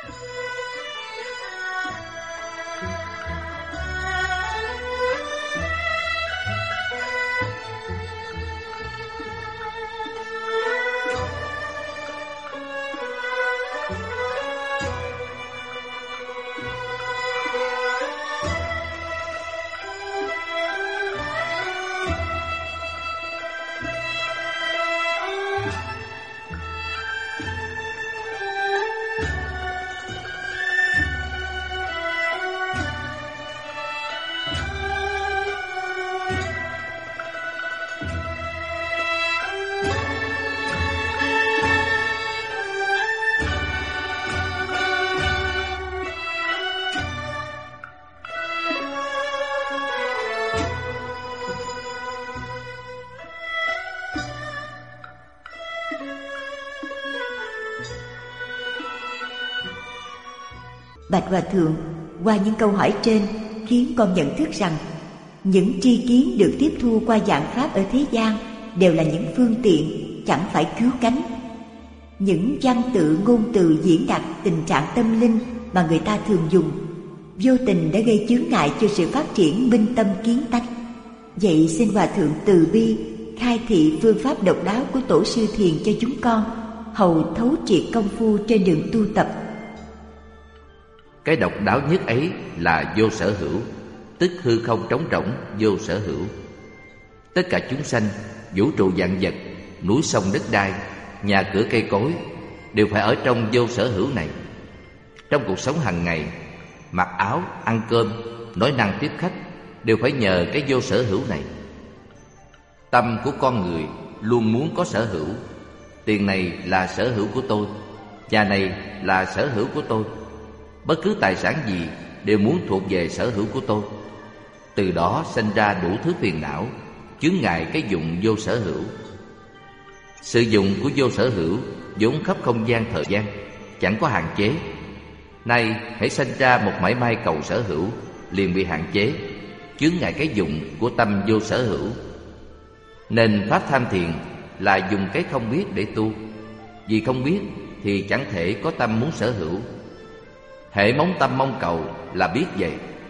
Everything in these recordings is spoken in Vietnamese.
Bạch Hòa Thượng, qua những câu hỏi trên khiến con nhận thức rằng những tri kiến được tiếp thu qua giảng pháp ở thế gian đều là những phương tiện, chẳng phải cứu cánh. Những văn tự ngôn từ diễn đạt tình trạng tâm linh mà người ta thường dùng, vô tình đã gây chướng ngại cho sự phát triển minh tâm kiến tánh. Vậy xin Hòa Thượng từ bi khai thị phương pháp độc đáo của Tổ sư Thiền cho chúng con, hầu thấu triệt công phu trên đường tu tập. Cái độc đáo nhất ấy là vô sở hữu, tức hư không trống rỗng vô sở hữu. Tất cả chúng sanh, vũ trụ vạn vật, núi sông đất đai, nhà cửa cây cối đều phải ở trong vô sở hữu này. Trong cuộc sống hàng ngày, mặc áo, ăn cơm, nói năng tiếp khách đều phải nhờ cái vô sở hữu này. Tâm của con người luôn muốn có sở hữu. Tiền này là sở hữu của tôi, nhà này là sở hữu của tôi. Bất cứ tài sản gì đều muốn thuộc về sở hữu của tôi. Từ đó sinh ra đủ thứ phiền não, chướng ngại cái dụng vô sở hữu. Sự dụng của vô sở hữu vốn khắp không gian thời gian, chẳng có hạn chế. Nay hãy sinh ra một mảy may cầu sở hữu, liền bị hạn chế, chướng ngại cái dụng của tâm vô sở hữu. Nên pháp tham thiền là dùng cái không biết để tu. Vì không biết thì chẳng thể có tâm muốn sở hữu. Hễ mong tâm mong cầu là biết vậy.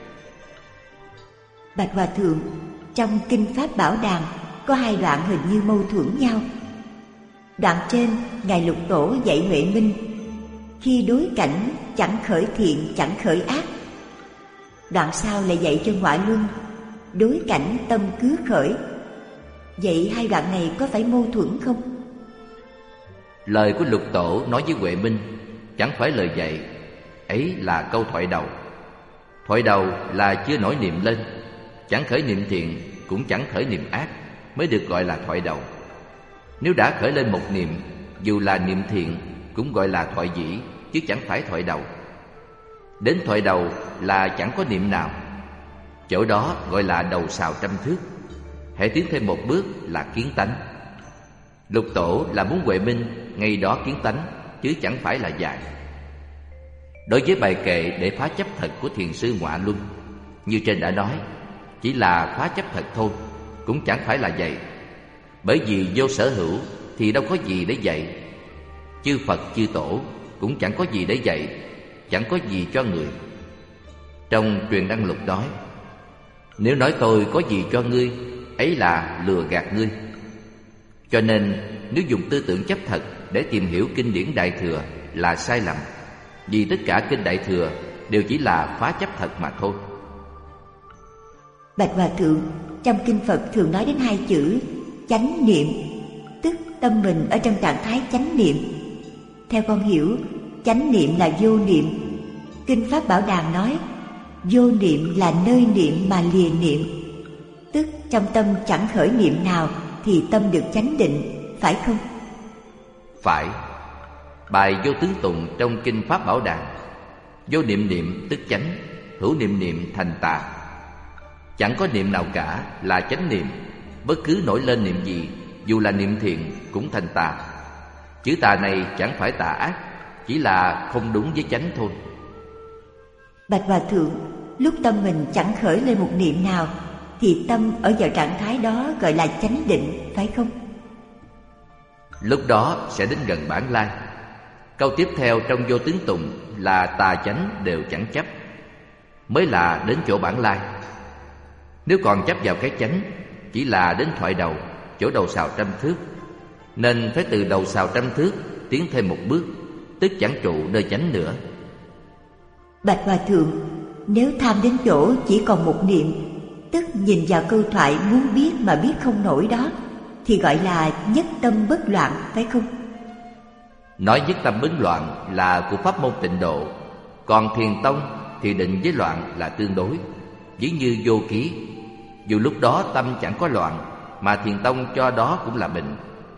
Bạch Hòa Thượng, trong Kinh Pháp Bảo Đàn có hai đoạn hình như mâu thuẫn nhau. Đoạn trên, Ngài Lục Tổ dạy Huệ Minh khi đối cảnh chẳng khởi thiện chẳng khởi ác. Đoạn sau lại dạy cho Ngoại Luân đối cảnh tâm cứ khởi. Vậy hai đoạn này có phải mâu thuẫn không? Lời của Lục Tổ nói với Huệ Minh chẳng phải lời dạy, ấy là câu thoại đầu. Thoại đầu là chưa nổi niệm lên, chẳng khởi niệm thiện cũng chẳng khởi niệm ác, mới được gọi là thoại đầu. Nếu đã khởi lên một niệm, dù là niệm thiện cũng gọi là thoại dĩ, chứ chẳng phải thoại đầu. Đến thoại đầu là chẳng có niệm nào, chỗ đó gọi là đầu sào trăm thước. Hãy tiến thêm một bước là kiến tánh. Lục Tổ là muốn Huệ Minh ngay đó kiến tánh, chứ chẳng phải là dạy. Đối với bài kệ để phá chấp thật của thiền sư Ngoại Luân, như trên đã nói, chỉ là phá chấp thật thôi, cũng chẳng phải là dạy. Bởi vì vô sở hữu thì đâu có gì để dạy. Chư Phật chư Tổ cũng chẳng có gì để dạy, chẳng có gì cho người. Trong Truyền Đăng Lục nói, nếu nói tôi có gì cho ngươi, ấy là lừa gạt ngươi. Cho nên nếu dùng tư tưởng chấp thật để tìm hiểu kinh điển Đại Thừa là sai lầm. Vì tất cả kinh Đại Thừa đều chỉ là phá chấp thật mà thôi. Bạch Hòa Thượng, trong kinh Phật thường nói đến hai chữ chánh niệm, tức tâm mình ở trong trạng thái chánh niệm. Theo con hiểu, chánh niệm là vô niệm. Kinh Pháp Bảo Đàn nói vô niệm là nơi niệm mà lìa niệm, tức trong tâm chẳng khởi niệm nào thì tâm được chánh định, phải không? Phải. Bài Vô Tướng Tùng trong Kinh Pháp Bảo Đàn, vô niệm niệm tức chánh, hữu niệm niệm thành tà. Chẳng có niệm nào cả là chánh niệm. Bất cứ nổi lên niệm gì, dù là niệm thiện cũng thành tà. Chữ tà này chẳng phải tà ác, chỉ là không đúng với chánh thôi. Bạch Hòa Thượng, lúc tâm mình chẳng khởi lên một niệm nào thì tâm ở vào trạng thái đó gọi là chánh định, phải không? Lúc đó sẽ đến gần bản lai. Câu tiếp theo trong Vô Tướng Tụng là tà chánh đều chẳng chấp, mới là đến chỗ bản lai. Nếu còn chấp vào cái chánh, chỉ là đến thoại đầu, chỗ đầu sào 100 thước. Nên phải từ đầu sào 100 thước tiến thêm một bước, tức chẳng trụ nơi chánh nữa. Bạch Hòa Thượng, nếu tham đến chỗ chỉ còn một niệm, tức nhìn vào câu thoại muốn biết mà biết không nổi đó, thì gọi là nhất tâm bất loạn, phải không? Nói nhất tâm bất loạn là của pháp môn Tịnh Độ. Còn Thiền Tông thì định với loạn là tương đối. Ví như Vô Ký, dù lúc đó tâm chẳng có loạn, mà Thiền Tông cho đó cũng là bệnh.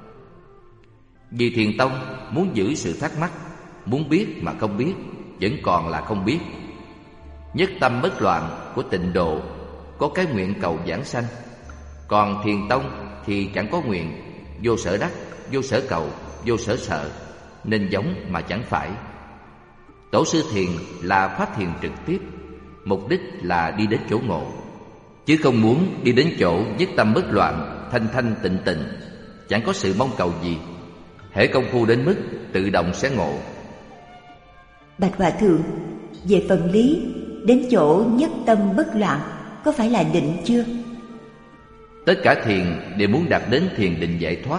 Vì Thiền Tông muốn giữ sự thắc mắc, muốn biết mà không biết, vẫn còn là không biết. Nhất tâm bất loạn của Tịnh Độ có cái nguyện cầu giảng sanh. Còn Thiền Tông thì chẳng có nguyện, vô sở đắc, vô sở cầu, vô sở sợ, nên giống mà chẳng phải. Tổ sư Thiền là phát thiền trực tiếp, mục đích là đi đến chỗ ngộ, chứ không muốn đi đến chỗ nhất tâm bất loạn, thanh thanh tịnh tịnh, chẳng có sự mong cầu gì. Hễ công phu đến mức tự động sẽ ngộ. Bạch Hòa Thượng, về phần lý, đến chỗ nhất tâm bất loạn có phải là định chưa? Tất cả thiền đều muốn đạt đến thiền định giải thoát.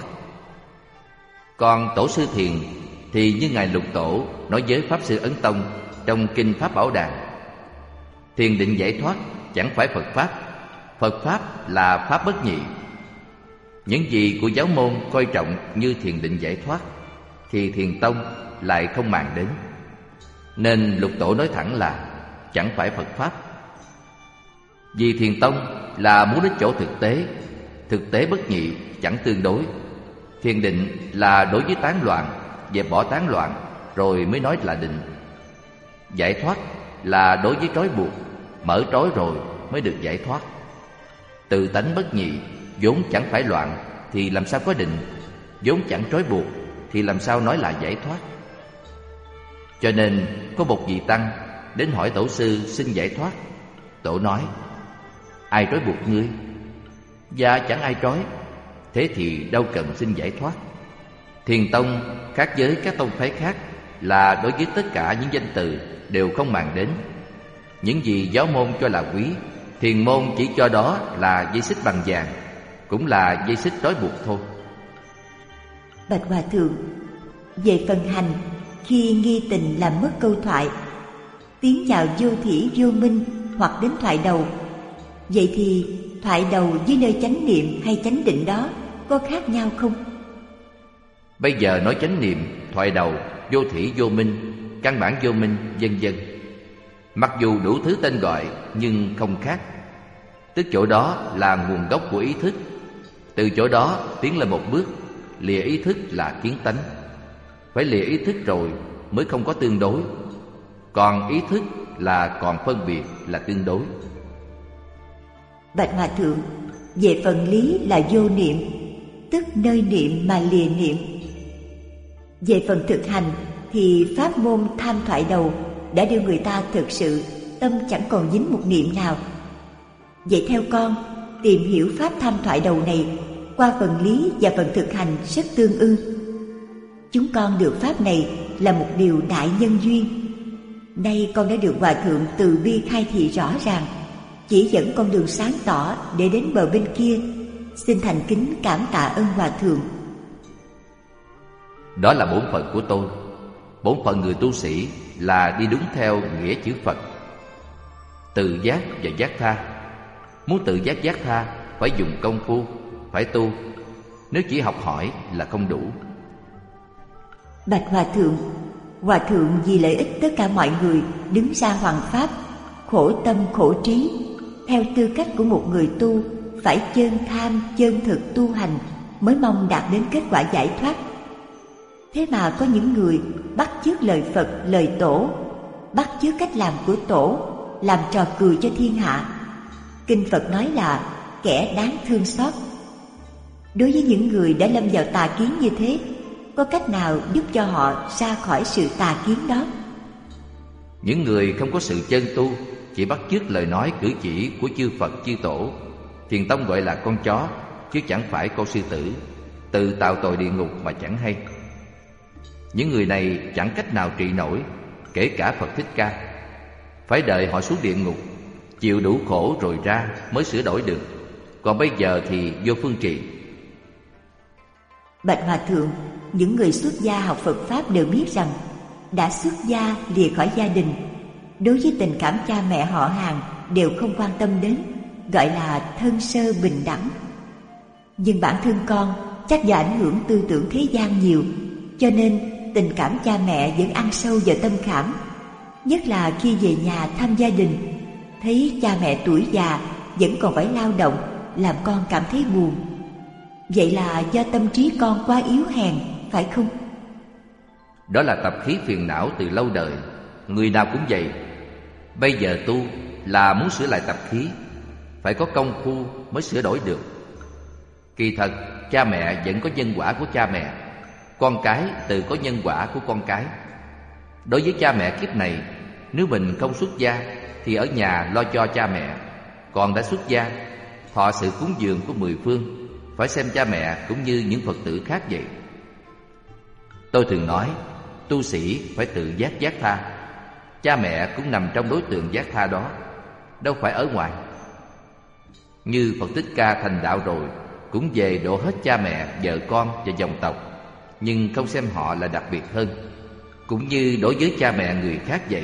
Còn Tổ sư Thiền thì như Ngài Lục Tổ nói với Pháp Sư Ấn Tông trong Kinh Pháp Bảo Đàn: thiền định giải thoát chẳng phải Phật Pháp. Phật Pháp là Pháp bất nhị. Những gì của giáo môn coi trọng như thiền định giải thoát thì Thiền Tông lại không màng đến. Nên Lục Tổ nói thẳng là chẳng phải Phật Pháp. Vì Thiền Tông là muốn đến chỗ thực tế bất nhị, chẳng tương đối. Thiền định là đối với tán loạn, dẹp bỏ tán loạn rồi mới nói là định. Giải thoát là đối với trói buộc, mở trói rồi mới được giải thoát. Tự tánh bất nhị, vốn chẳng phải loạn thì làm sao có định, vốn chẳng trói buộc thì làm sao nói là giải thoát. Cho nên có một vị tăng đến hỏi Tổ sư xin giải thoát. Tổ nói: ai trói buộc ngươi? Dạ chẳng ai trói. Thế thì đâu cần xin giải thoát. Thiền Tông khác với các tông phái khác là đối với tất cả những danh từ đều không màng đến. Những gì giáo môn cho là quý, Thiền môn chỉ cho đó là dây xích bằng vàng, cũng là dây xích trói buộc thôi. Bạch Hòa Thượng, về phần hành, khi nghi tình làm mất câu thoại, tiến vào vô thỉ vô minh hoặc đến thoại đầu, vậy thì thoại đầu với nơi chánh niệm hay chánh định đó có khác nhau không? Bây giờ nói chánh niệm, thoại đầu, vô thỉ vô minh, căn bản vô minh, vân vân. Mặc dù đủ thứ tên gọi nhưng không khác. Tức chỗ đó là nguồn gốc của ý thức. Từ chỗ đó tiến lên một bước, lìa ý thức là kiến tánh. Phải lìa ý thức rồi mới không có tương đối. Còn ý thức là còn phân biệt, là tương đối. Bạch Hòa Thượng, về phần lý là vô niệm, tức nơi niệm mà lìa niệm. Về phần thực hành thì pháp môn tham thoại đầu đã đưa người ta thực sự tâm chẳng còn dính một niệm nào. Vậy theo con, tìm hiểu pháp tham thoại đầu này qua phần lý và phần thực hành rất tương ưng. Chúng con được pháp này là một điều đại nhân duyên. Nay con đã được Hòa Thượng từ bi khai thị rõ ràng, chỉ dẫn con đường sáng tỏ để đến bờ bên kia. Xin thành kính cảm tạ ơn Hòa Thượng. Đó là bổn phận của tôi. Bổn phận người tu sĩ là đi đúng theo nghĩa chữ Phật, tự giác và giác tha. Muốn tự giác giác tha phải dùng công phu, phải tu. Nếu chỉ học hỏi là không đủ. Bạch Hòa Thượng vì lợi ích tất cả mọi người đứng ra hoằng pháp, khổ tâm khổ trí, theo tư cách của một người tu phải chân tham chân thực tu hành mới mong đạt đến kết quả giải thoát. Thế mà có những người bắt chước lời Phật, lời Tổ, bắt chước cách làm của Tổ, làm trò cười cho thiên hạ. Kinh Phật nói là kẻ đáng thương xót. Đối với những người đã lâm vào tà kiến như thế, có cách nào giúp cho họ ra khỏi sự tà kiến đó? Những người không có sự chân tu, chỉ bắt chước lời nói cử chỉ của chư Phật chư Tổ, Thiền Tông gọi là con chó, chứ chẳng phải con sư tử, tự tạo tội địa ngục mà chẳng hay. Những người này chẳng cách nào trị nổi, kể cả Phật Thích Ca. Phải đợi họ xuống địa ngục, chịu đủ khổ rồi ra mới sửa đổi được. Còn bây giờ thì vô phương trị. Bạch Hòa Thượng, những người xuất gia học Phật Pháp đều biết rằng đã xuất gia lìa khỏi gia đình, đối với tình cảm cha mẹ họ hàng đều không quan tâm đến, gọi là thân sơ bình đẳng. Nhưng bản thân con chắc do ảnh hưởng tư tưởng thế gian nhiều, cho nên tình cảm cha mẹ vẫn ăn sâu vào tâm khảm. Nhất là khi về nhà thăm gia đình, thấy cha mẹ tuổi già vẫn còn phải lao động, làm con cảm thấy buồn. Vậy là do tâm trí con quá yếu hèn, phải không? Đó là tập khí phiền não từ lâu đời, người nào cũng vậy. Bây giờ tu là muốn sửa lại tập khí, phải có công phu mới sửa đổi được. Kỳ thật, cha mẹ vẫn có nhân quả của cha mẹ, con cái tự có nhân quả của con cái. Đối với cha mẹ kiếp này, nếu mình không xuất gia thì ở nhà lo cho cha mẹ. Còn đã xuất gia, thọ sự cúng dường của mười phương, phải xem cha mẹ cũng như những Phật tử khác vậy. Tôi thường nói, tu sĩ phải tự giác tha. Cha mẹ cũng nằm trong đối tượng giác tha đó, đâu phải ở ngoài. Như Phật Thích Ca thành đạo rồi, cũng về độ hết cha mẹ, vợ con và dòng tộc, nhưng không xem họ là đặc biệt hơn, cũng như đối với cha mẹ người khác vậy.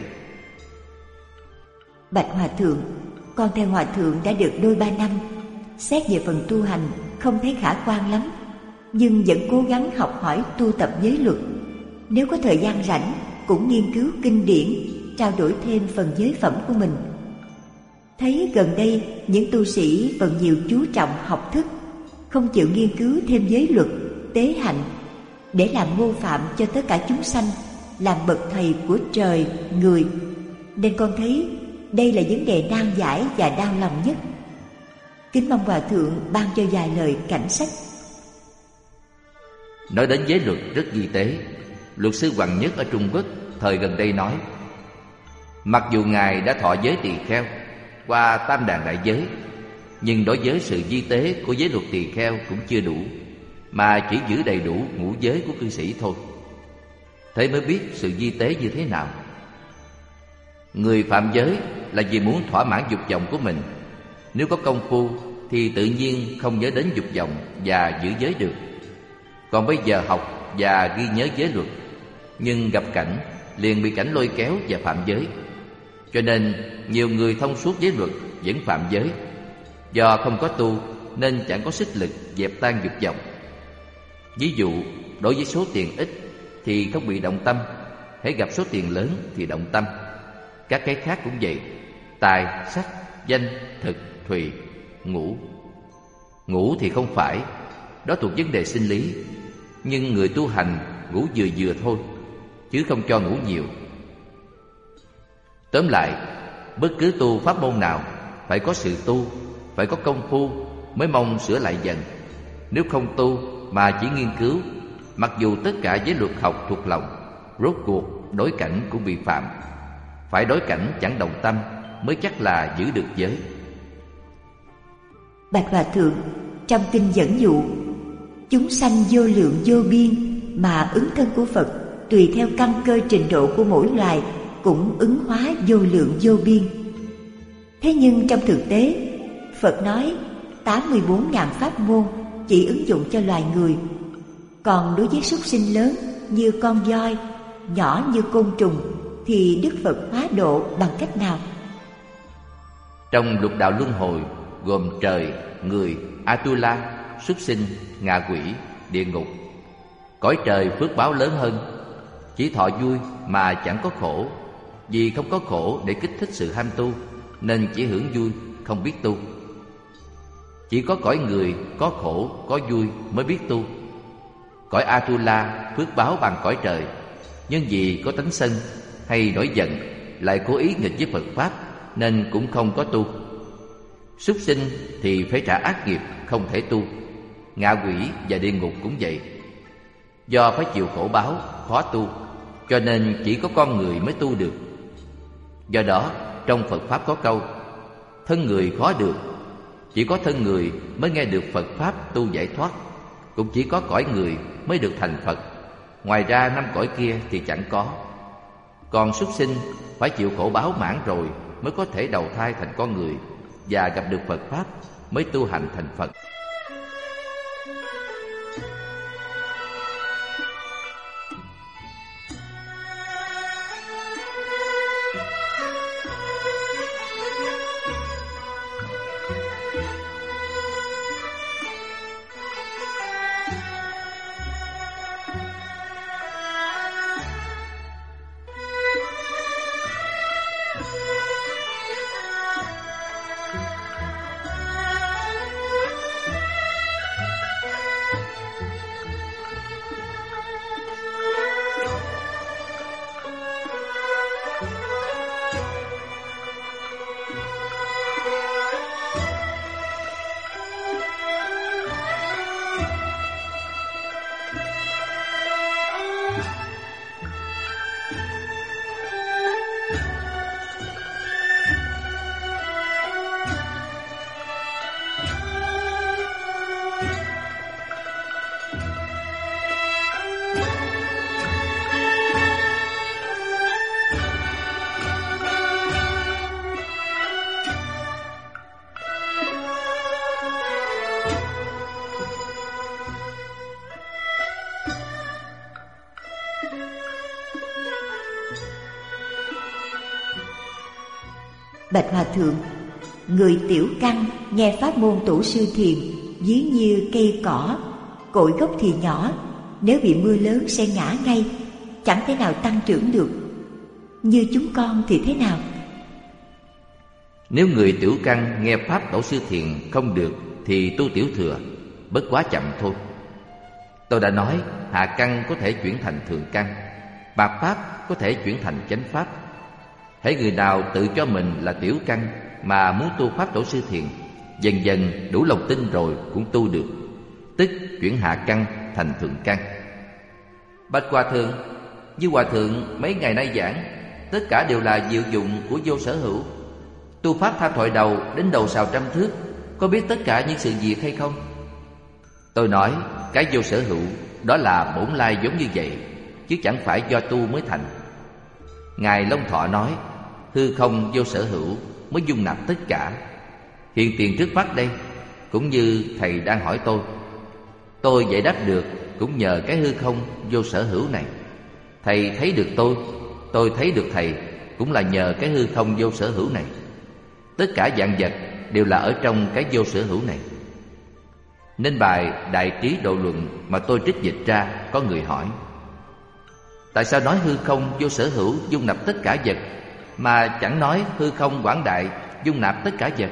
Bạch Hòa Thượng, con theo Hòa Thượng đã được đôi ba năm. Xét về phần tu hành không thấy khả quan lắm, nhưng vẫn cố gắng học hỏi tu tập giới luật. Nếu có thời gian rảnh cũng nghiên cứu kinh điển, trao đổi thêm phần giới phẩm của mình. Thấy gần đây những tu sĩ phần nhiều chú trọng học thức, không chịu nghiên cứu thêm giới luật, tế hạnh, để làm mô phạm cho tất cả chúng sanh, làm bậc thầy của trời, người. Nên con thấy đây là vấn đề nan giải và đau lòng nhất. Kính mong Hòa Thượng ban cho vài lời cảnh sách. Nói đến giới luật rất vi tế. Luật sư Hoàng Nhất ở Trung Quốc thời gần đây nói, mặc dù Ngài đã thọ giới tỳ kheo qua tam đàn đại giới, nhưng đối với sự vi tế của giới luật tỳ kheo cũng chưa đủ, mà chỉ giữ đầy đủ ngũ giới của cư sĩ thôi. Thế mới biết sự vi tế như thế nào. Người phạm giới là vì muốn thỏa mãn dục vọng của mình. Nếu có công phu thì tự nhiên không nhớ đến dục vọng và giữ giới được. Còn bây giờ học và ghi nhớ giới luật, nhưng gặp cảnh liền bị cảnh lôi kéo và phạm giới. Cho nên nhiều người thông suốt giới luật vẫn phạm giới. Do không có tu nên chẳng có sức lực dẹp tan dục vọng. Ví dụ, đối với số tiền ít thì không bị động tâm, hễ gặp số tiền lớn thì động tâm. Các cái khác cũng vậy, tài, sắc, danh, thực, thùy, ngũ. Ngủ thì không phải, đó thuộc vấn đề sinh lý. Nhưng người tu hành ngủ vừa vừa thôi, chứ không cho ngủ nhiều. Tóm lại, bất cứ tu pháp môn nào phải có sự tu, phải có công phu mới mong sửa lại dần. Nếu không tu mà chỉ nghiên cứu, mặc dù tất cả giới luật học thuộc lòng, rốt cuộc đối cảnh cũng bị phạm. Phải đối cảnh chẳng đồng tâm mới chắc là giữ được giới. Bạch Hòa Thượng, trong kinh dẫn dụ, chúng sanh vô lượng vô biên, mà ứng thân của Phật tùy theo căn cơ trình độ của mỗi loài cũng ứng hóa vô lượng vô biên. Thế nhưng trong thực tế, Phật nói 84.000 pháp môn chỉ ứng dụng cho loài người. Còn đối với súc sinh lớn như con voi, nhỏ như côn trùng, thì Đức Phật hóa độ bằng cách nào? Trong lục đạo luân hồi gồm trời, người, Atula, súc sinh, ngạ quỷ, địa ngục. Cõi trời phước báo lớn hơn, chỉ thọ vui mà chẳng có khổ. Vì không có khổ để kích thích sự ham tu, nên chỉ hưởng vui, không biết tu. Chỉ có cõi người có khổ, có vui mới biết tu. Cõi Atula phước báo bằng cõi trời, nhưng vì có tánh sân hay nổi giận, lại cố ý nghịch với Phật Pháp, nên cũng không có tu. Súc sinh thì phải trả ác nghiệp, không thể tu. Ngạ quỷ và địa ngục cũng vậy. Do phải chịu khổ báo, khó tu, cho nên chỉ có con người mới tu được. Do đó, trong Phật Pháp có câu, thân người khó được. Chỉ có thân người mới nghe được Phật Pháp tu giải thoát. Cũng chỉ có cõi người mới được thành Phật. Ngoài ra 5 cõi kia thì chẳng có. Còn súc sinh phải chịu khổ báo mãn rồi mới có thể đầu thai thành con người và gặp được Phật Pháp, mới tu hành thành Phật. Bạch Hòa Thượng, người tiểu căn nghe pháp môn tổ sư thiền ví như cây cỏ, cội gốc thì nhỏ, nếu bị mưa lớn sẽ ngã ngay, chẳng thể nào tăng trưởng được. Như chúng con thì thế nào? Nếu người tiểu căn nghe pháp tổ sư thiền không được thì tu tiểu thừa, bất quá chậm thôi. Tôi đã nói hạ căn có thể chuyển thành thượng căn, bạc pháp có thể chuyển thành chánh pháp. Hễ người nào tự cho mình là tiểu căn mà muốn tu pháp tổ sư thiền, dần dần đủ lòng tin rồi cũng tu được, tức chuyển hạ căn thành thượng căn. Bạch Hòa Thượng, như Hòa Thượng mấy ngày nay giảng, tất cả đều là diệu dụng của vô sở hữu. Tu pháp tha thoại đầu đến đầu sào trăm thước, có biết tất cả những sự việc hay không? Tôi nói cái vô sở hữu đó là bổn lai giống như vậy, chứ chẳng phải do tu mới thành. Ngài Long Thọ nói hư không vô sở hữu mới dung nạp tất cả. Hiện tiền trước mắt đây, cũng như thầy đang hỏi tôi giải đáp được cũng nhờ cái hư không vô sở hữu này. Thầy thấy được tôi thấy được thầy, cũng là nhờ cái hư không vô sở hữu này. Tất cả vạn vật đều là ở trong cái vô sở hữu này. Nên bài Đại Trí Độ Luận mà tôi trích dịch ra, có người hỏi tại sao nói hư không vô sở hữu dung nạp tất cả vật, mà chẳng nói hư không quảng đại dung nạp tất cả vật?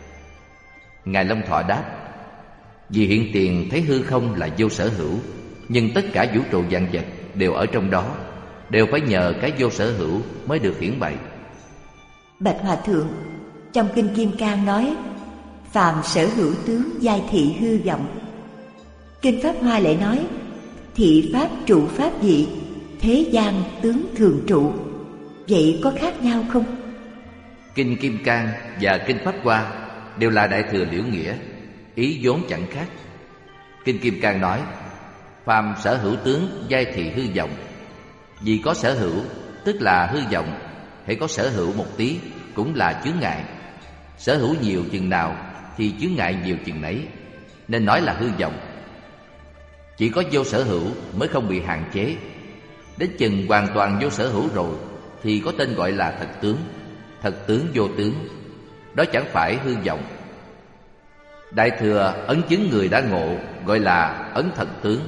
Ngài Long Thọ đáp: vì hiện tiền thấy hư không là vô sở hữu, nhưng tất cả vũ trụ vạn vật đều ở trong đó, đều phải nhờ cái vô sở hữu mới được hiển bày. Bạch Hòa Thượng, trong Kinh Kim Cang nói phàm sở hữu tướng giai thị hư vọng. Kinh Pháp Hoa lại nói thị pháp trụ pháp dị, thế gian tướng thường trụ. Vậy có khác nhau không? Kinh Kim Cang và Kinh Pháp Hoa đều là đại thừa liễu nghĩa, ý vốn chẳng khác. Kinh Kim Cang nói phàm sở hữu tướng giai thị hư vọng. Vì có sở hữu tức là hư vọng, hễ có sở hữu một tí cũng là chướng ngại. Sở hữu nhiều chừng nào thì chướng ngại nhiều chừng nấy, nên nói là hư vọng. Chỉ có vô sở hữu mới không bị hạn chế. Đến chừng hoàn toàn vô sở hữu rồi thì có tên gọi là thật tướng. Thật tướng vô tướng, đó chẳng phải hư vọng. Đại thừa ấn chứng người đã ngộ gọi là ấn thật tướng.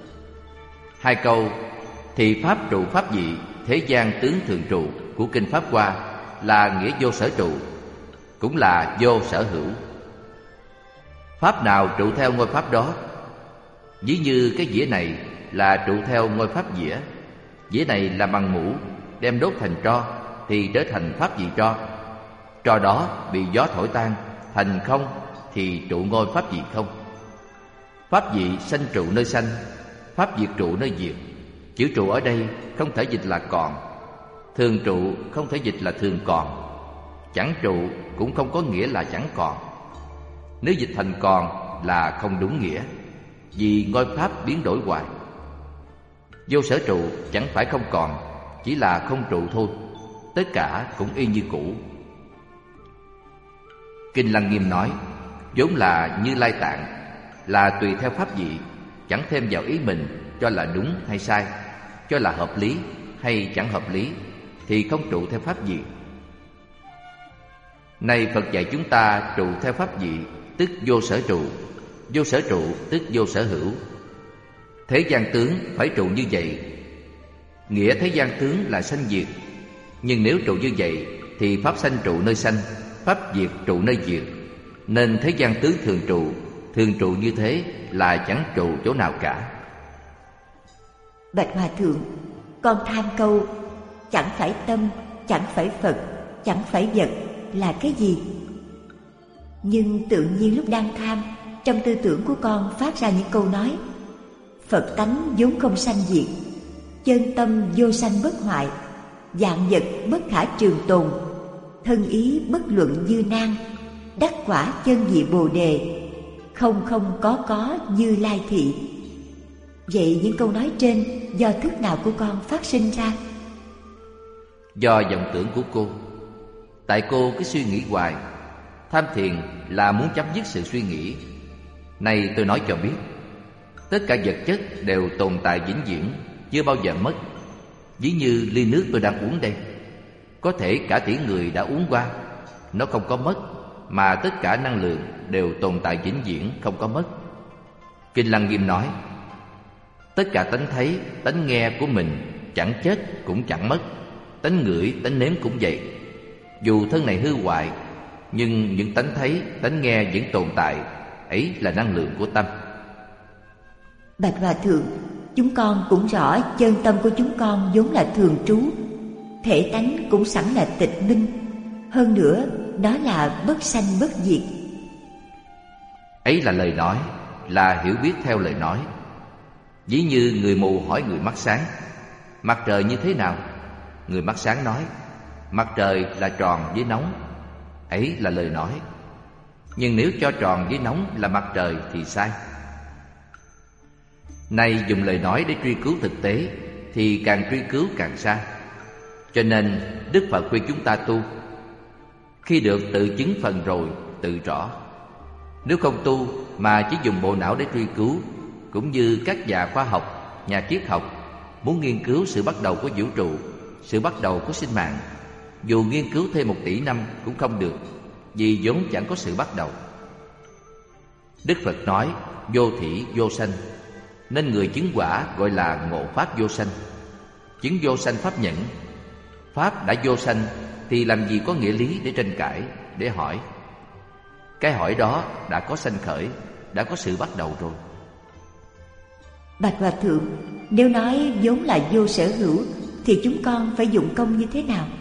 Hai câu thì pháp trụ pháp dị, thế gian tướng thường trụ của Kinh Pháp Hoa là nghĩa vô sở trụ, cũng là vô sở hữu. Pháp nào trụ theo ngôi pháp đó. Ví như cái dĩa này là trụ theo ngôi pháp dĩa. Dĩa này là bằng mũ, đem đốt thành tro thì trở thành pháp dị tro. Tro đó bị gió thổi tan thành không thì trụ ngôi pháp dị không. Pháp dị sanh trụ nơi sanh, pháp diệt trụ nơi diệt. Chữ trụ ở đây không thể dịch là còn, thường trụ không thể dịch là thường còn, chẳng trụ cũng không có nghĩa là chẳng còn. Nếu dịch thành còn là không đúng nghĩa, vì ngôi pháp biến đổi hoài. Vô sở trụ chẳng phải không còn, chỉ là không trụ thôi. Tất cả cũng y như cũ. Kinh Lăng Nghiêm nói, vốn là Như Lai Tạng, là tùy theo pháp vị, chẳng thêm vào ý mình cho là đúng hay sai, cho là hợp lý hay chẳng hợp lý, thì không trụ theo pháp vị. Nay Phật dạy chúng ta trụ theo pháp vị, tức vô sở trụ. Vô sở trụ tức vô sở hữu. Thế gian tướng phải trụ như vậy. Nghĩa thế gian tướng là sanh diệt. Nhưng nếu trụ như vậy thì pháp sanh trụ nơi sanh, pháp diệt trụ nơi diệt. Nên thế gian tướng thường trụ như thế là chẳng trụ chỗ nào cả. Bạch Hòa Thượng, con tham câu chẳng phải tâm, chẳng phải Phật, chẳng phải vật là cái gì? Nhưng tự nhiên lúc đang tham, trong tư tưởng của con phát ra những câu nói: Phật tánh vốn không sanh diệt, chân tâm vô sanh bất hoại, vạn vật bất khả trường tồn, thân ý bất luận như nan, đắc quả chân vị Bồ đề, không không có Như Lai thị. Vậy những câu nói trên do thức nào của con phát sinh ra? Do vọng tưởng của cô. Tại cô cứ suy nghĩ hoài. Tham thiền là muốn chấm dứt sự suy nghĩ. Này tôi nói cho biết, tất cả vật chất đều tồn tại vĩnh viễn, chưa bao giờ mất. Ví như ly nước tôi đang uống đây, có thể cả tỷ người đã uống qua, nó không có mất, mà tất cả năng lượng đều tồn tại vĩnh viễn, không có mất. Kinh Lăng Nghiêm nói, tất cả tánh thấy, tánh nghe của mình chẳng chết cũng chẳng mất. Tánh ngửi, tánh nếm cũng vậy. Dù thân này hư hoại, nhưng những tánh thấy, tánh nghe vẫn tồn tại. Ấy là năng lượng của tâm. Bạch Hòa Thượng, chúng con cũng rõ chân tâm của chúng con vốn là thường trú, thể tánh cũng sẵn là tịch minh. Hơn nữa, đó là bất sanh bất diệt. Ấy là lời nói, là hiểu biết theo lời nói. Ví như người mù hỏi người mắt sáng, mặt trời như thế nào? Người mắt sáng nói, mặt trời là tròn với nóng. Ấy là lời nói. Nhưng nếu cho tròn với nóng là mặt trời thì sai. Nay dùng lời nói để truy cứu thực tế thì càng truy cứu càng xa. Cho nên Đức Phật khuyên chúng ta tu. Khi được tự chứng phần rồi tự rõ. Nếu không tu mà chỉ dùng bộ não để truy cứu, cũng như các nhà khoa học, nhà triết học muốn nghiên cứu sự bắt đầu của vũ trụ, sự bắt đầu của sinh mạng, dù nghiên cứu thêm 1 tỷ năm cũng không được, vì vốn chẳng có sự bắt đầu. Đức Phật nói vô thỉ vô sanh, nên người chứng quả gọi là ngộ pháp vô sanh. Chứng vô sanh pháp nhẫn. Pháp đã vô sanh thì làm gì có nghĩa lý để tranh cãi, để hỏi. Cái hỏi đó đã có sanh khởi, đã có sự bắt đầu rồi. Bạch Hòa Thượng, nếu nói vốn là vô sở hữu thì chúng con phải dụng công như thế nào?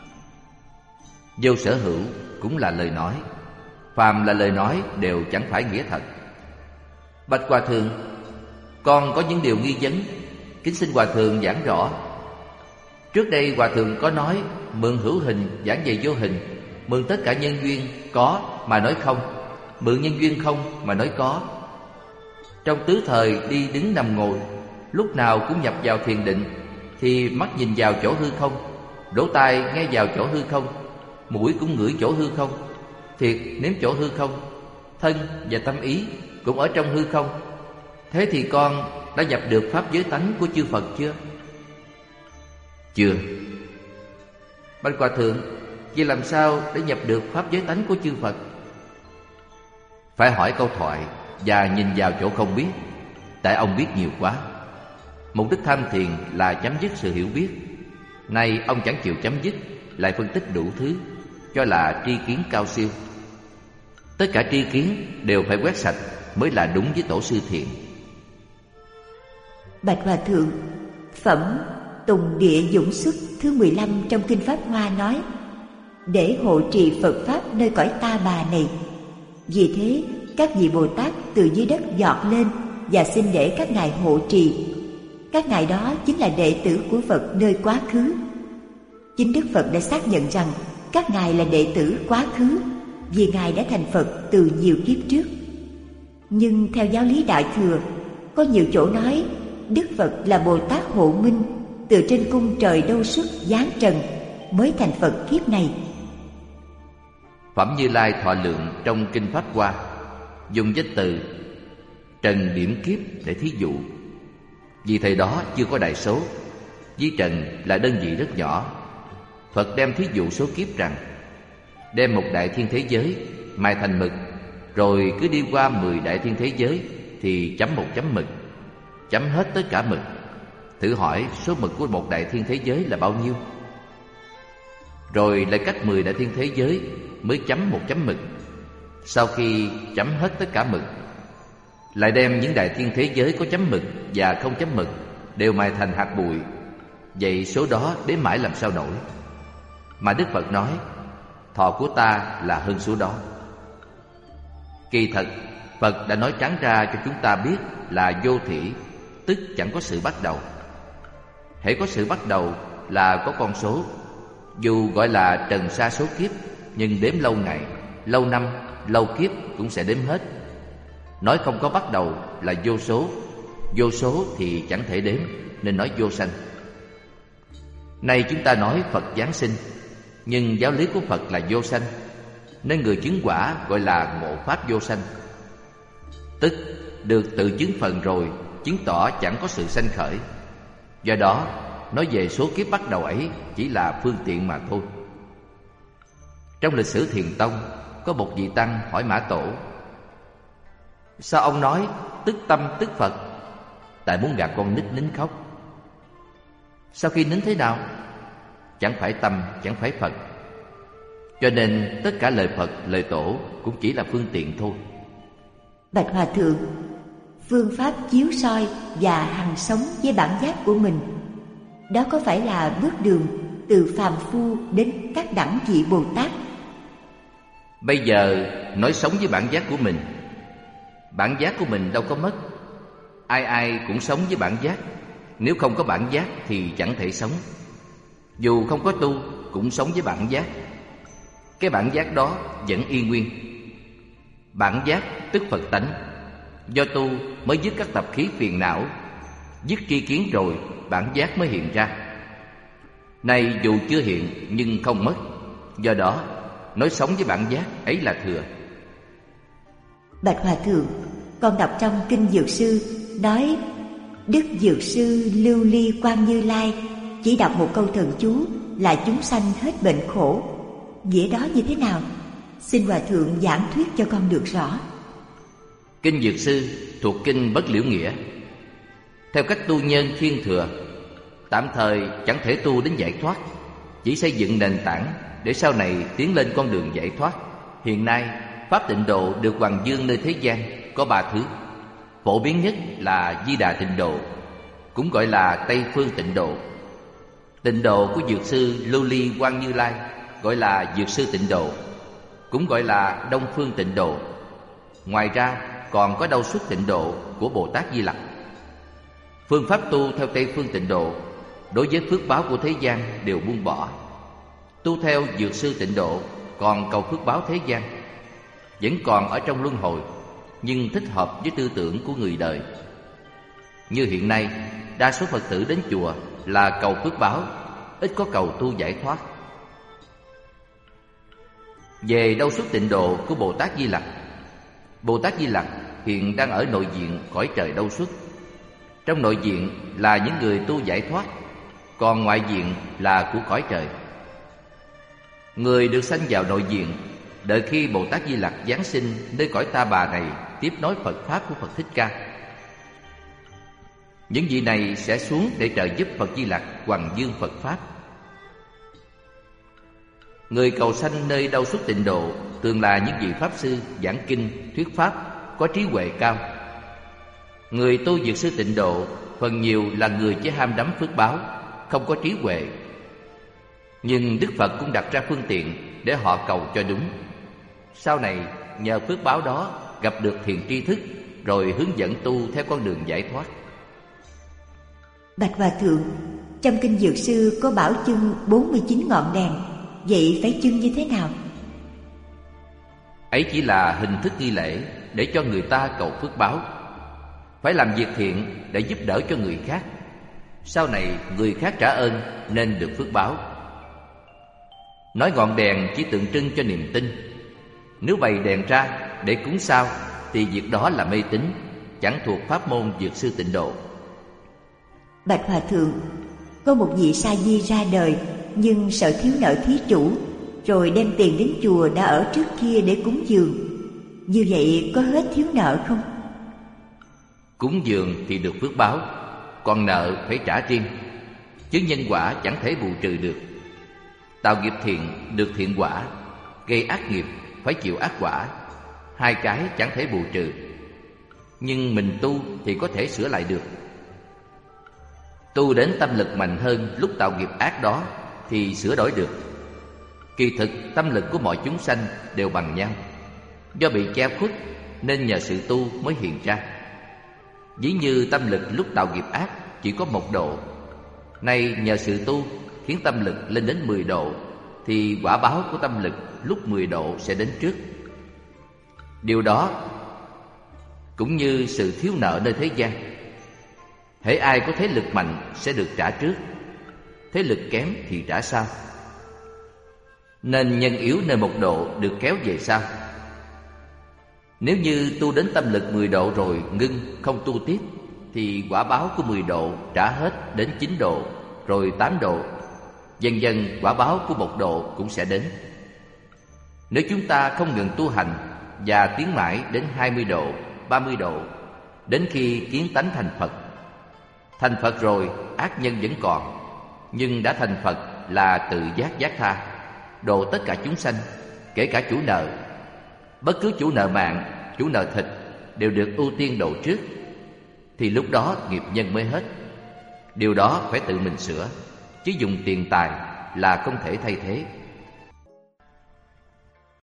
Vô sở hữu cũng là lời nói. Phàm là lời nói đều chẳng phải nghĩa thật. Bạch Hòa Thượng, con có những điều nghi vấn, kính xin Hòa Thượng giảng rõ. Trước đây Hòa Thượng có nói mượn hữu hình giảng về vô hình, mượn tất cả nhân duyên có mà nói không, mượn nhân duyên không mà nói có. Trong tứ thời đi đứng nằm ngồi, lúc nào cũng nhập vào thiền định, thì mắt nhìn vào chỗ hư không, lỗ tai nghe vào chỗ hư không, mũi cũng ngửi chỗ hư không, thiệt nếm chỗ hư không, thân và tâm ý cũng ở trong hư không. Thế thì con đã nhập được pháp giới tánh của chư Phật chưa? Chưa. Bạch Hòa Thượng, vậy làm sao để nhập được pháp giới tánh của chư Phật? Phải hỏi câu thoại và nhìn vào chỗ không biết, tại ông biết nhiều quá. Mục đích tham thiền là chấm dứt sự hiểu biết. Nay ông chẳng chịu chấm dứt, lại phân tích đủ thứ, cho là tri kiến cao siêu. Tất cả tri kiến đều phải quét sạch mới là đúng với tổ sư thiện. Bạch Hòa Thượng, phẩm Tùng Địa Dũng Xuất thứ 15 trong Kinh Pháp Hoa nói: để hộ trì Phật Pháp nơi cõi Ta Bà này. Vì thế các vị Bồ Tát từ dưới đất giọt lên và xin để các ngài hộ trì. Các ngài đó chính là đệ tử của Phật nơi quá khứ. Chính Đức Phật đã xác nhận rằng các ngài là đệ tử quá khứ, vì ngài đã thành Phật từ nhiều kiếp trước. Nhưng theo giáo lý Đại Thừa, có nhiều chỗ nói Đức Phật là Bồ Tát hộ minh, từ trên cung trời đâu xuất giáng trần mới thành Phật kiếp này. Phẩm Như Lai thọ lượng trong Kinh Pháp Hoa dùng danh từ trần điểm kiếp để thí dụ. Vì thời đó chưa có đại số, với trần là đơn vị rất nhỏ. Phật đem thí dụ số kiếp rằng đem một đại thiên thế giới mài thành mực, rồi cứ đi qua 10 đại thiên thế giới thì chấm một chấm mực, chấm hết tất cả mực. Thử hỏi số mực của một đại thiên thế giới là bao nhiêu? Rồi lại cách 10 đại thiên thế giới mới chấm một chấm mực. Sau khi chấm hết tất cả mực, lại đem những đại thiên thế giới có chấm mực và không chấm mực đều mài thành hạt bụi. Vậy số đó đếm mãi làm sao nổi? Mà Đức Phật nói thọ của ta là hơn số đó. Kỳ thật Phật đã nói trắng ra cho chúng ta biết là vô thỉ, tức chẳng có sự bắt đầu. Hễ có sự bắt đầu là có con số. Dù gọi là trần sa số kiếp, nhưng đếm lâu ngày, lâu năm, lâu kiếp cũng sẽ đếm hết. Nói không có bắt đầu là vô số. Vô số thì chẳng thể đếm, nên nói vô sanh. Nay chúng ta nói Phật giáng sinh, nhưng giáo lý của Phật là vô sanh, nên người chứng quả gọi là ngộ pháp vô sanh. Tức được tự chứng phần rồi, chứng tỏ chẳng có sự sanh khởi. Do đó nói về số kiếp bắt đầu ấy chỉ là phương tiện mà thôi. Trong lịch sử Thiền Tông, có một vị tăng hỏi Mã Tổ: sao ông nói tức tâm tức Phật? Tại muốn gạt con nít nín khóc. Sau khi nín thế nào? Chẳng phải tâm, chẳng phải Phật. Cho nên tất cả lời Phật, lời Tổ cũng chỉ là phương tiện thôi. Bạch Hòa Thượng, phương pháp chiếu soi và hằng sống với bản giác của mình, đó có phải là bước đường từ phàm phu đến các đẳng vị Bồ Tát? Bây giờ nói sống với bản giác của mình. Bản giác của mình đâu có mất. Ai ai cũng sống với bản giác. Nếu không có bản giác thì chẳng thể sống. Dù không có tu cũng sống với bản giác. Cái bản giác đó vẫn y nguyên. Bản giác tức Phật tánh. Do tu mới dứt các tập khí phiền não. Dứt tri kiến rồi bản giác mới hiện ra. Nay dù chưa hiện nhưng không mất. Do đó nói sống với bản giác ấy là thừa. Bạch Hòa Thượng, con đọc trong Kinh Dược Sư nói Đức Dược Sư Lưu Ly Quang Như Lai chỉ đọc một câu thần chú là chúng sanh hết bệnh khổ. Nghĩa đó như thế nào? Xin Hòa Thượng giảng thuyết cho con được rõ. Kinh Dược Sư thuộc Kinh Bất Liễu Nghĩa. Theo cách tu nhân thiên thừa, tạm thời chẳng thể tu đến giải thoát, chỉ xây dựng nền tảng để sau này tiến lên con đường giải thoát. Hiện nay pháp tịnh độ được hoằng dương nơi thế gian có 3 thứ. Phổ biến nhất là Di Đà tịnh độ, cũng gọi là Tây Phương tịnh độ. Tịnh độ của Dược Sư Lưu Ly Quang Như Lai gọi là Dược Sư tịnh độ, cũng gọi là Đông Phương tịnh độ. Ngoài ra còn có Đâu Xuất tịnh độ của Bồ Tát Di Lặc. Phương pháp tu theo Tây Phương tịnh độ đối với phước báo của thế gian đều buông bỏ. Tu theo Dược Sư tịnh độ còn cầu phước báo thế gian, vẫn còn ở trong luân hồi, nhưng thích hợp với tư tưởng của người đời. Như hiện nay, đa số Phật tử đến chùa là cầu phước báo, ít có cầu tu giải thoát. Về Đâu Xuất tịnh độ của Bồ Tát Di Lặc, Bồ Tát Di Lặc hiện đang ở nội diện cõi trời Đâu Xuất. Trong nội diện là những người tu giải thoát, còn ngoại diện là của cõi trời. Người được sanh vào nội diện, đợi khi Bồ Tát Di Lặc giáng sinh nơi cõi Ta Bà này tiếp nối Phật pháp của Phật Thích Ca. Những vị này sẽ xuống để trợ giúp Phật Di Lặc hoằng dương Phật pháp. Người cầu sanh nơi Đâu Xuất tịnh độ thường là những vị pháp sư giảng kinh, thuyết pháp, có trí huệ cao. Người tu Dược Sư tịnh độ phần nhiều là người chỉ ham đắm phước báo, không có trí huệ. Nhưng Đức Phật cũng đặt ra phương tiện để họ cầu cho đúng. Sau này nhờ phước báo đó gặp được thiền tri thức, rồi hướng dẫn tu theo con đường giải thoát. Bạch Hòa Thượng, trong Kinh Dược Sư có bảo chưng 49 ngọn đèn, vậy phải chưng như thế nào? Ấy chỉ là hình thức nghi lễ để cho người ta cầu phước báo. phải làm việc thiện để giúp đỡ cho người khác. Sau này người khác trả ơn nên được phước báo. Nói ngọn đèn chỉ tượng trưng cho niềm tin. Nếu bày đèn ra để cúng sao thì việc đó là mê tín, chẳng thuộc pháp môn Dược sư Tịnh Độ. Bạch Hòa Thượng, có một vị sa di ra đời nhưng sợ thiếu nợ thí chủ, rồi đem tiền đến chùa đã ở trước kia để cúng dường. Như vậy có hết thiếu nợ không? Cúng dường thì được phước báo, còn nợ phải trả riêng, chứ nhân quả chẳng thể bù trừ được. Tạo nghiệp thiện được thiện quả, gây ác nghiệp phải chịu ác quả. Hai cái chẳng thể bù trừ, nhưng mình tu thì có thể sửa lại được. Tu đến tâm lực mạnh hơn lúc tạo nghiệp ác đó thì sửa đổi được. Kỳ thực tâm lực của mọi chúng sanh đều bằng nhau, do bị che khuất nên nhờ sự tu mới hiện ra. Ví như tâm lực lúc tạo nghiệp ác chỉ có 1 độ, nay nhờ sự tu khiến tâm lực lên đến 10 độ, thì quả báo của tâm lực lúc 10 độ sẽ đến trước. Điều đó cũng như sự thiếu nợ nơi thế gian. Hễ ai có thế lực mạnh sẽ được trả trước, thế lực kém thì trả sau. Nên nhân yếu nơi 1 độ được kéo về sau. Nếu như tu đến tâm lực 10 độ rồi ngưng không tu tiếp, thì quả báo của 10 độ trả hết đến 9 độ, rồi 8 độ. Dần dần quả báo của 1 độ cũng sẽ đến. Nếu chúng ta không ngừng tu hành và tiến mãi đến 20 độ, 30 độ, đến khi kiến tánh thành Phật. Thành Phật rồi ác nhân vẫn còn, nhưng đã thành Phật là tự giác giác tha, độ tất cả chúng sanh, kể cả chủ nợ. Bất cứ chủ nợ mạng, chủ nợ thịt đều được ưu tiên độ trước, thì lúc đó nghiệp nhân mới hết. Điều đó phải tự mình sửa, chứ dùng tiền tài là không thể thay thế.